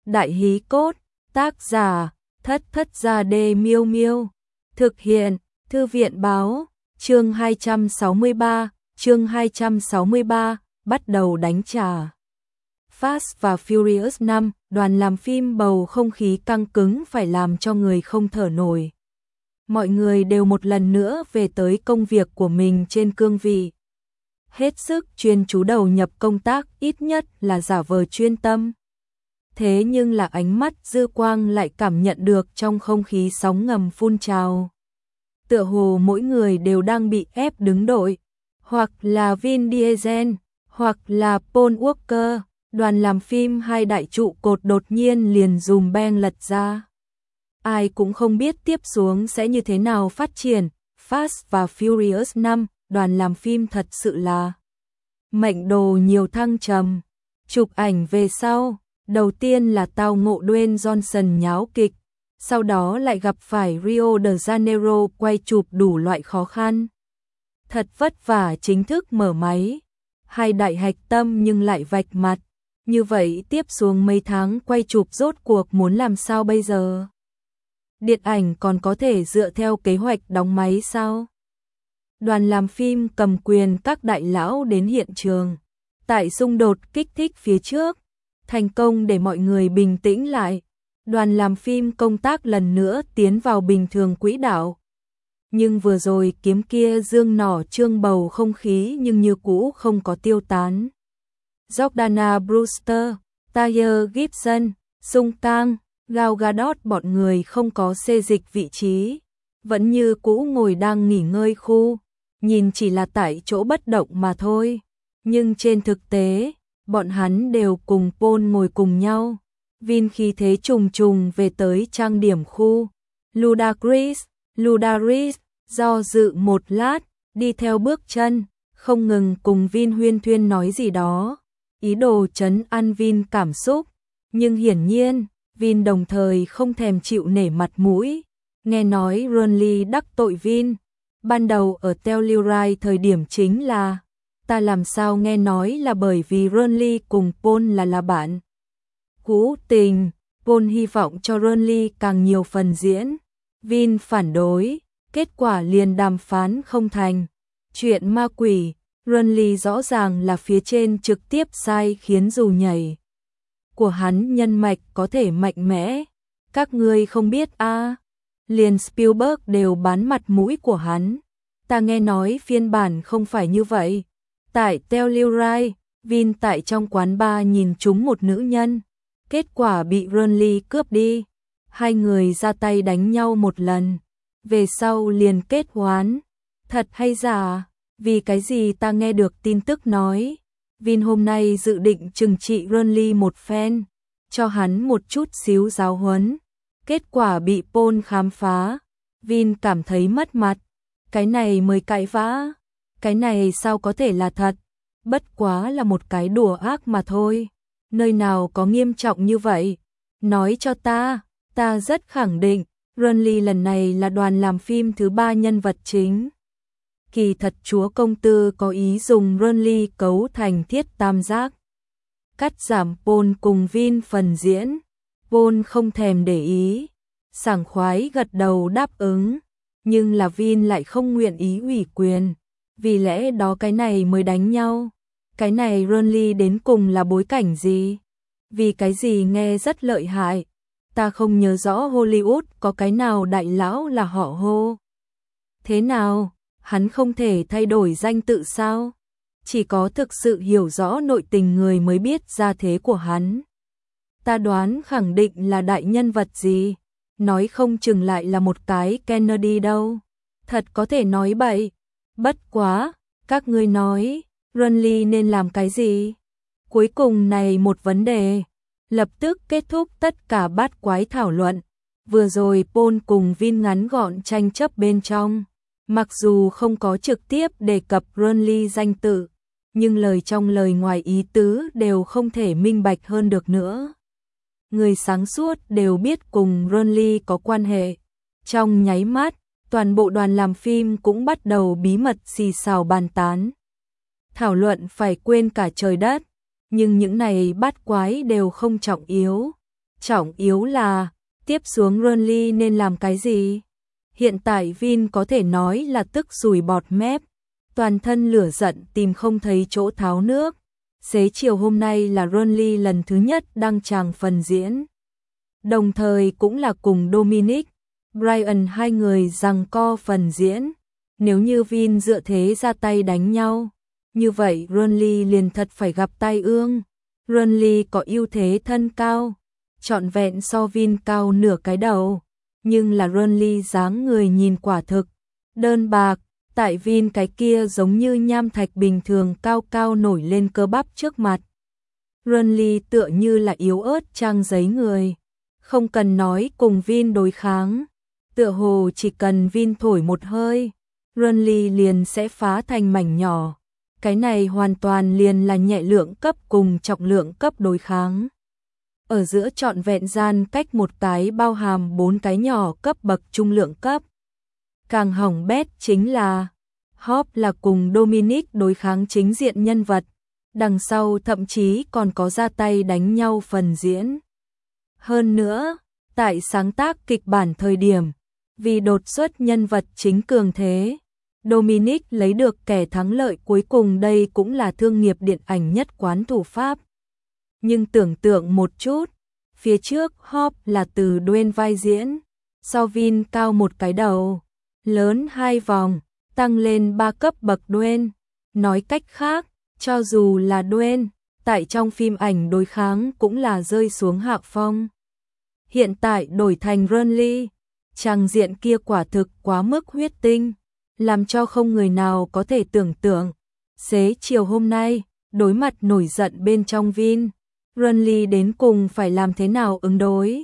Đại hí cốt, tác giả, Thất Thất Gia Đê Miêu Miêu. Thực hiện, Thư viện báo, chương 263, bắt đầu đánh trả. Fast và Furious 5, đoàn làm phim bầu không khí căng cứng phải làm cho người không thở nổi. Mọi người đều một lần nữa về tới công việc của mình trên cương vị. Hết sức chuyên chú đầu nhập công tác, ít nhất là giả vờ chuyên tâm. Thế nhưng là ánh mắt Dư Quang lại cảm nhận được trong không khí sóng ngầm phun trào. Tựa hồ mỗi người đều đang bị ép đứng đội, hoặc là Vin Diesel, hoặc là Paul Walker. Đoàn làm phim hai đại trụ cột đột nhiên liền dùm beng lật ra. Ai cũng không biết tiếp xuống sẽ như thế nào phát triển. Fast và Furious 5, đoàn làm phim thật sự là mệnh đồ nhiều thăng trầm. Chụp ảnh về sau, đầu tiên là tao ngộ Dwayne Johnson nháo kịch, sau đó lại gặp phải Rio de Janeiro quay chụp đủ loại khó khăn. Thật vất vả chính thức mở máy, hai đại hạch tâm nhưng lại vạch mặt. Như vậy tiếp xuống mấy tháng quay chụp rốt cuộc muốn làm sao bây giờ? Điện ảnh còn có thể dựa theo kế hoạch đóng máy sao? Đoàn làm phim cầm quyền các đại lão đến hiện trường. Tại xung đột kích thích phía trước, thành công để mọi người bình tĩnh lại. Đoàn làm phim công tác lần nữa tiến vào bình thường quỹ đạo. Nhưng vừa rồi kiếm kia dương nỏ trương bầu không khí nhưng như cũ không có tiêu tán. Jordana Brewster, Taya Gibson, Sung Kang, Gal Gadot bọn người không có xê dịch vị trí, vẫn như cũ ngồi đang nghỉ ngơi khu, nhìn chỉ là tại chỗ bất động mà thôi. Nhưng trên thực tế, bọn hắn đều cùng Paul ngồi cùng nhau. Vin khí thế trùng trùng về tới trang điểm khu. Ludacris, do dự một lát, đi theo bước chân, không ngừng cùng Vin huyên thuyên nói gì đó. Ý đồ trấn an Vin cảm xúc, nhưng hiển nhiên, Vin đồng thời không thèm chịu nể mặt mũi. Nghe nói Ronly đắc tội Vin, ban đầu ở Telluride thời điểm chính là, ta làm sao nghe nói là bởi vì Ronly cùng Paul là bạn cũ tình, Paul hy vọng cho Ronly càng nhiều phần diễn. Vin phản đối, kết quả liền đàm phán không thành. Chuyện ma quỷ, Ronly rõ ràng là phía trên trực tiếp sai khiến dù nhảy của hắn nhân mạch có thể mạnh mẽ. Các ngươi không biết a? Liền Spielberg đều bán mặt mũi của hắn. Ta nghe nói phiên bản không phải như vậy. Tại Telluride, Vin tại trong quán bar nhìn trúng một nữ nhân, kết quả bị Ronly cướp đi. Hai người ra tay đánh nhau một lần, về sau liền kết hoán. Thật hay giả? Vì cái gì ta nghe được tin tức nói Vin hôm nay dự định trừng trị Ronly một phen, cho hắn một chút xíu giáo huấn. Kết quả bị Paul khám phá. Vin cảm thấy mất mặt. Cái này mới cãi vã. Cái này sao có thể là thật? Bất quá là một cái đùa ác mà thôi. Nơi nào có nghiêm trọng như vậy? Nói cho ta rất khẳng định, Ronly lần này là đoàn làm phim thứ 3 nhân vật chính. Kỳ thật chúa công tư có ý dùng Ronly cấu thành thiết tam giác, cắt giảm Paul cùng Vin phần diễn. Paul không thèm để ý, sảng khoái gật đầu đáp ứng, nhưng là Vin lại không nguyện ý ủy quyền, vì lẽ đó cái này mới đánh nhau. Cái này Ronly đến cùng là bối cảnh gì? Vì cái gì nghe rất lợi hại. Ta không nhớ rõ Hollywood có cái nào đại lão là họ Hô. Thế nào? Hắn không thể thay đổi danh tự sao? Chỉ có thực sự hiểu rõ nội tình người mới biết gia thế của hắn. Ta đoán khẳng định là đại nhân vật gì, nói không chừng lại là một cái Kennedy đâu. Thật có thể nói bậy. Bất quá, các ngươi nói, Ronly nên làm cái gì? Cuối cùng này một vấn đề, lập tức kết thúc tất cả bát quái thảo luận. Vừa rồi Paul cùng Vin ngắn gọn tranh chấp bên trong. Mặc dù không có trực tiếp đề cập Ronly danh tự, nhưng lời trong lời ngoài ý tứ đều không thể minh bạch hơn được nữa. Người sáng suốt đều biết cùng Ronly có quan hệ. Trong nháy mắt, toàn bộ đoàn làm phim cũng bắt đầu bí mật xì xào bàn tán. Thảo luận phải quên cả trời đất, nhưng những này bát quái đều không trọng yếu. trọng yếu là tiếp xuống Burnley nên làm cái gì? Hiện tại Vin có thể nói là tức sùi bọt mép, toàn thân lửa giận tìm không thấy chỗ tháo nước. Xế chiều hôm nay là Burnley lần thứ nhất đăng tràng phần diễn. Đồng thời cũng là cùng Dominic, Brian hai người giằng co phần diễn. Nếu như Vin dựa thế ra tay đánh nhau, như vậy Burnley liền thật phải gặp tai ương. Burnley có ưu thế thân cao, trọn vẹn so Vin cao nửa cái đầu, nhưng là Burnley dáng người nhìn quả thực đơn bạc, tại Vin cái kia giống như nham thạch bình thường cao cao nổi lên cơ bắp trước mặt. Burnley tựa như là yếu ớt trang giấy người, không cần nói cùng Vin đối kháng, tựa hồ chỉ cần Vin thổi một hơi, Burnley liền sẽ phá thành mảnh nhỏ. Cái này hoàn toàn liền là nhẹ lượng cấp cùng trọng lượng cấp đối kháng. Ở giữa trọn vẹn gian cách một cái bao hàm 4 cái nhỏ cấp bậc trung lượng cấp. Càng hỏng bét chính là Hop là cùng Dominic đối kháng chính diện nhân vật, đằng sau thậm chí còn có ra tay đánh nhau phần diễn. Hơn nữa, tại sáng tác kịch bản thời điểm, vì đột xuất nhân vật chính cường thế, Dominic lấy được kẻ thắng lợi cuối cùng, đây cũng là thương nghiệp điện ảnh nhất quán thủ pháp. Nhưng tưởng tượng một chút, phía trước Hop là từ Dwayne vai diễn, so Vin cao một cái đầu, lớn 2 vòng, tăng lên 3 cấp bậc Dwayne. Nói cách khác, cho dù là Dwayne, tại trong phim ảnh đối kháng cũng là rơi xuống hạ phong. Hiện tại đổi thành Burnley, trang diện kia quả thực quá mức huyết tinh, làm cho không người nào có thể tưởng tượng. Xế chiều hôm nay, đối mặt nổi giận bên trong Vin, Burnley đến cùng phải làm thế nào ứng đối?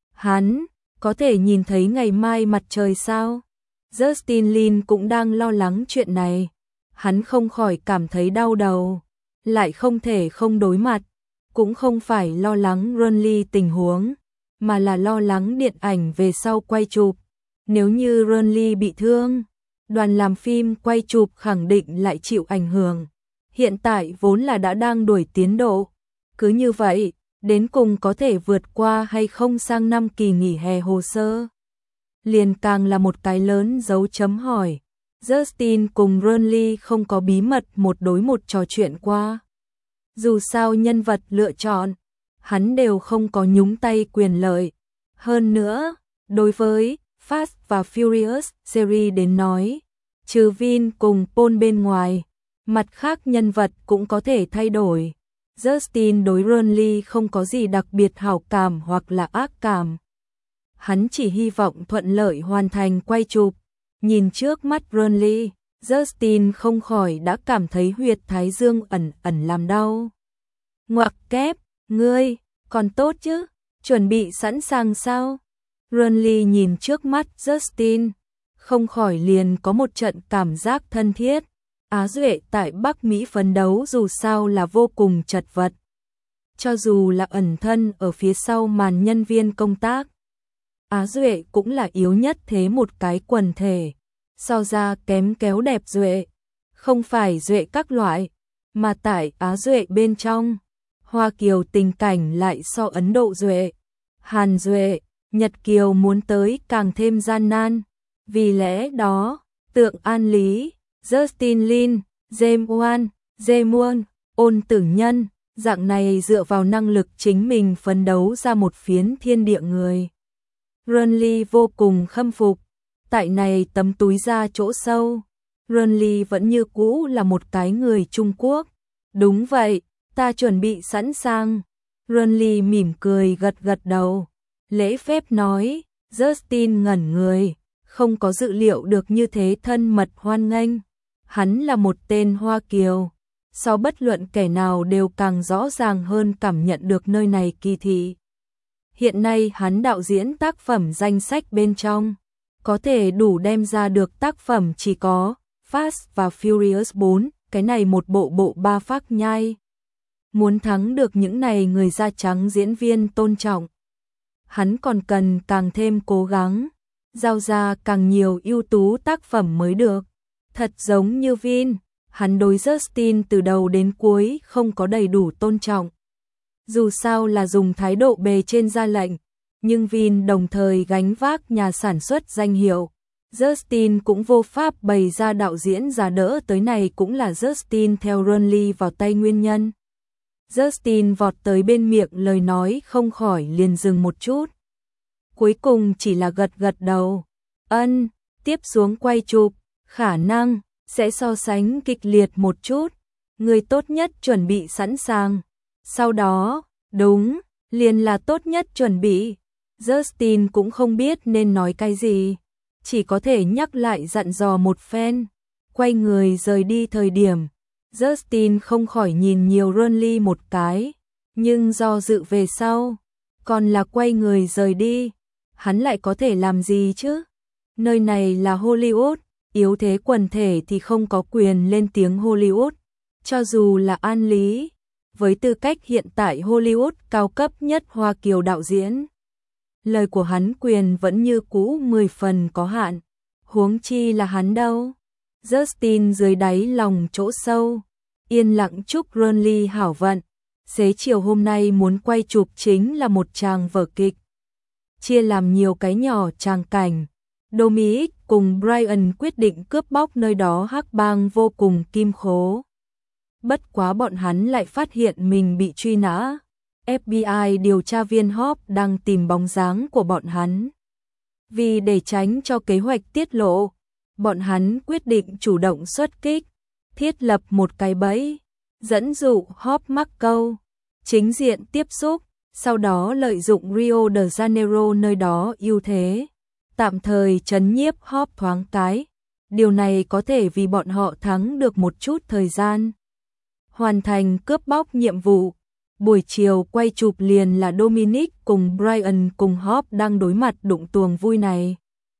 Hắn có thể nhìn thấy ngày mai mặt trời sao? Justin Lin cũng đang lo lắng chuyện này. Hắn không khỏi cảm thấy đau đầu, lại không thể không đối mặt, cũng không phải lo lắng Burnley tình huống, mà là lo lắng điện ảnh về sau quay chụp. Nếu như Burnley bị thương, đoàn làm phim quay chụp khẳng định lại chịu ảnh hưởng. Hiện tại vốn là đã đang đuổi tiến độ. Cứ như vậy, đến cùng có thể vượt qua hay không sang năm kỳ nghỉ hè hồ sơ? Liền càng là một cái lớn dấu chấm hỏi. Justin cùng Burnley không có bí mật một đối một trò chuyện qua. Dù sao nhân vật lựa chọn, hắn đều không có nhúng tay quyền lợi. Hơn nữa, đối với Fast và Furious series đến nói, trừ Vin cùng Paul bên ngoài, mặt khác nhân vật cũng có thể thay đổi. Justin đối Burnley không có gì đặc biệt hảo cảm hoặc là ác cảm. Hắn chỉ hy vọng thuận lợi hoàn thành quay chụp. Nhìn trước mắt Burnley, Justin không khỏi đã cảm thấy huyệt thái dương ẩn ẩn làm đau. Ngoặc kép, ngươi, còn tốt chứ, chuẩn bị sẵn sàng sao? Burnley nhìn trước mắt Justin, không khỏi liền có một trận cảm giác thân thiết. Á Duệ tại Bắc Mỹ phấn đấu dù sao là vô cùng chật vật. Cho dù là ẩn thân ở phía sau màn nhân viên công tác, Á Duệ cũng là yếu nhất thế một cái quần thể. So ra kém kéo đẹp Duệ, không phải Duệ các loại, mà tại Á Duệ bên trong, Hoa Kiều tình cảnh lại so Ấn Độ Duệ, Hàn Duệ, Nhật Kiều muốn tới càng thêm gian nan. Vì lẽ đó, Tượng An Lý, Justin Lin, James Wan, Jaemuon, Ôn Tử Nhân, dạng này dựa vào năng lực chính mình phấn đấu ra một phiến thiên địa người. Burnley vô cùng khâm phục. Tại này tấm túi ra chỗ sâu, Burnley vẫn như cũ là một cái người Trung Quốc. Đúng vậy, ta chuẩn bị sẵn sàng. Burnley mỉm cười gật gật đầu, lễ phép nói. Justin ngẩn người, không có dự liệu được như thế thân mật hoan nghênh. Hắn là một tên Hoa Kiều, so bất luận kẻ nào đều càng rõ ràng hơn cảm nhận được nơi này kỳ thị. Hiện nay hắn đạo diễn tác phẩm danh sách bên trong, có thể đủ đem ra được tác phẩm chỉ có Fast và Furious 4, cái này một bộ 3 phác nhai. Muốn thắng được những này người da trắng diễn viên tôn trọng, hắn còn cần càng thêm cố gắng, giao ra càng nhiều ưu tú tác phẩm mới được. Thật giống như Vin, hắn đối Justin từ đầu đến cuối không có đầy đủ tôn trọng. Dù sao là dùng thái độ bề trên ra lệnh, nhưng Vin đồng thời gánh vác nhà sản xuất danh hiệu. Justin cũng vô pháp bày ra đạo diễn giá đỡ tới này cũng là Justin theo Ronly vào tay nguyên nhân. Justin vọt tới bên miệng lời nói không khỏi liền dừng một chút. Cuối cùng chỉ là gật gật đầu. Tiếp xuống quay chụp, khả năng sẽ so sánh kịch liệt một chút. Người tốt nhất chuẩn bị sẵn sàng. Sau đó, đúng, liền là tốt nhất chuẩn bị. Justin cũng không biết nên nói cái gì, chỉ có thể nhắc lại dặn dò một phen. Quay người rời đi thời điểm, Justin không khỏi nhìn nhiều Ronly một cái, nhưng do dự về sau, còn là quay người rời đi, hắn lại có thể làm gì chứ? Nơi này là Hollywood, yếu thế quần thể thì không có quyền lên tiếng Hollywood, cho dù là An Lý, với tư cách hiện tại Hollywood cao cấp nhất Hoa Kiều đạo diễn. Lời của hắn quyền vẫn như cũ 10 phần có hạn, huống chi là hắn đâu. Justin dưới đáy lòng chỗ sâu, yên lặng chúc Ronly hảo vận. Xế chiều hôm nay muốn quay chụp chính là một tràng vở kịch, chia làm nhiều cái nhỏ tràng cảnh. Dominic cùng Brian quyết định cướp bóc nơi đó hắc bang vô cùng kim khố. Bất quá bọn hắn lại phát hiện mình bị truy nã. FBI điều tra viên Hope đang tìm bóng dáng của bọn hắn. Vì để tránh cho kế hoạch tiết lộ, bọn hắn quyết định chủ động xuất kích, thiết lập một cái bẫy, dẫn dụ Hope mắc câu, chính diện tiếp xúc, sau đó lợi dụng Rio de Janeiro nơi đó ưu thế, tạm thời trấn nhiếp Hope thoáng cái. Điều này có thể vì bọn họ thắng được một chút thời gian. Hoàn thành cướp bóc nhiệm vụ. Buổi chiều quay chụp liền là Dominic cùng Brian cùng Hope đang đối mặt đụng tuồng vui này.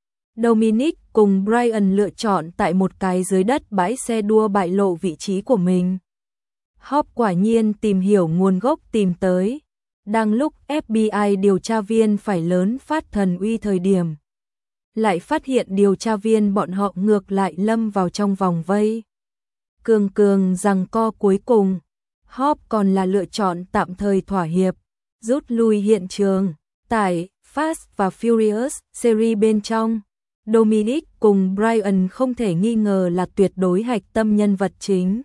Dominic cùng Brian lựa chọn tại một cái dưới đất bãi xe đua bại lộ vị trí của mình. Hope quả nhiên tìm hiểu nguồn gốc tìm tới. Đang lúc FBI điều tra viên phải lớn phát thần uy thời điểm, lại phát hiện điều tra viên bọn họ ngược lại lâm vào trong vòng vây. Cường giằng co cuối cùng, Hope còn là lựa chọn tạm thời thỏa hiệp, rút lui hiện trường. Tại Fast và Furious series bên trong, Dominic cùng Brian không thể nghi ngờ là tuyệt đối hạch tâm nhân vật chính.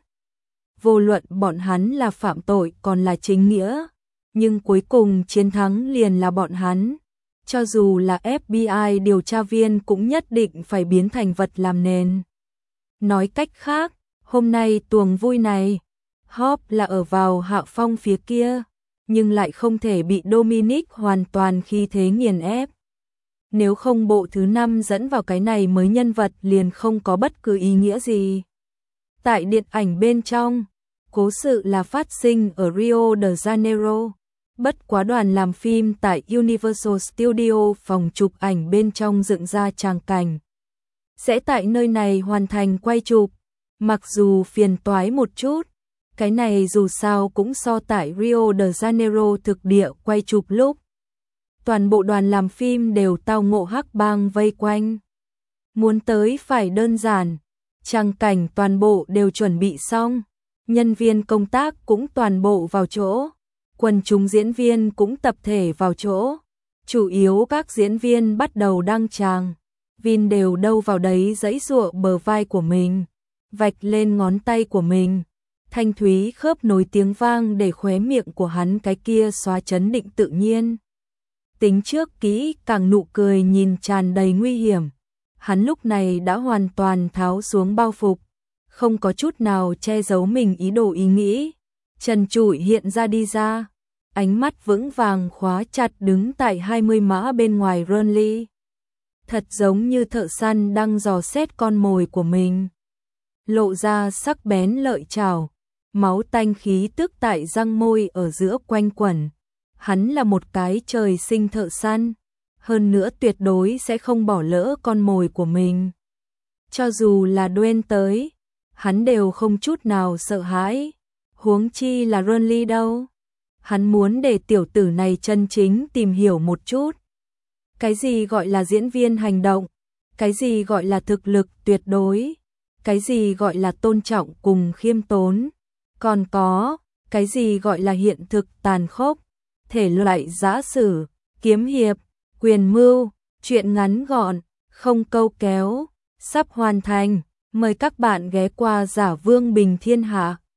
Vô luận bọn hắn là phạm tội còn là chính nghĩa, nhưng cuối cùng chiến thắng liền là bọn hắn. Cho dù là FBI điều tra viên cũng nhất định phải biến thành vật làm nền. Nói cách khác, hôm nay tuồng vui này, Hope là ở vào hạ phong phía kia, nhưng lại không thể bị Dominic hoàn toàn khí thế nghiền ép. Nếu không bộ thứ 5 dẫn vào cái này mới nhân vật liền không có bất cứ ý nghĩa gì. Tại điện ảnh bên trong, cố sự là phát sinh ở Rio de Janeiro. Bất quá đoàn làm phim tại Universal Studio phòng chụp ảnh bên trong dựng ra tràng cảnh. Sẽ tại nơi này hoàn thành quay chụp, mặc dù phiền toái một chút. Cái này dù sao cũng so tại Rio de Janeiro thực địa quay chụp lúc. Toàn bộ đoàn làm phim đều tao ngộ hắc bang vây quanh. Muốn tới phải đơn giản, tràng cảnh toàn bộ đều chuẩn bị xong. Nhân viên công tác cũng toàn bộ vào chỗ. Quần chúng diễn viên cũng tập thể vào chỗ. Chủ yếu các diễn viên bắt đầu đăng tràng. Vin đều đâu vào đấy giãy giụa bờ vai của mình, vạch lên ngón tay của mình. Thanh thúy khớp nối tiếng vang để khóe miệng của hắn cái kia xóa chấn định tự nhiên. Tính trước kỹ càng nụ cười nhìn tràn đầy nguy hiểm. Hắn lúc này đã hoàn toàn tháo xuống bao phục, không có chút nào che giấu mình ý đồ ý nghĩ. Trần trụi hiện ra đi ra, ánh mắt vững vàng khóa chặt đứng tại 20 mã bên ngoài Ronly. Thật giống như thợ săn đang dò xét con mồi của mình. Lộ ra sắc bén lợi chảo, máu tanh khí tức tại răng môi ở giữa quanh quẩn. Hắn là một cái trời sinh thợ săn, hơn nữa tuyệt đối sẽ không bỏ lỡ con mồi của mình. Cho dù là Dwayne tới, hắn đều không chút nào sợ hãi. Huống chi là Ronly đâu. Hắn muốn để tiểu tử này chân chính tìm hiểu một chút. Cái gì gọi là diễn viên hành động? Cái gì gọi là thực lực tuyệt đối? Cái gì gọi là tôn trọng cùng khiêm tốn? Còn có, Cái gì gọi là hiện thực tàn khốc, thể loại giã sử, kiếm hiệp, quyền mưu, truyện ngắn gọn, không câu kéo, sắp hoàn thành. Mời các bạn ghé qua Giả Vương Bình Thiên Hạ.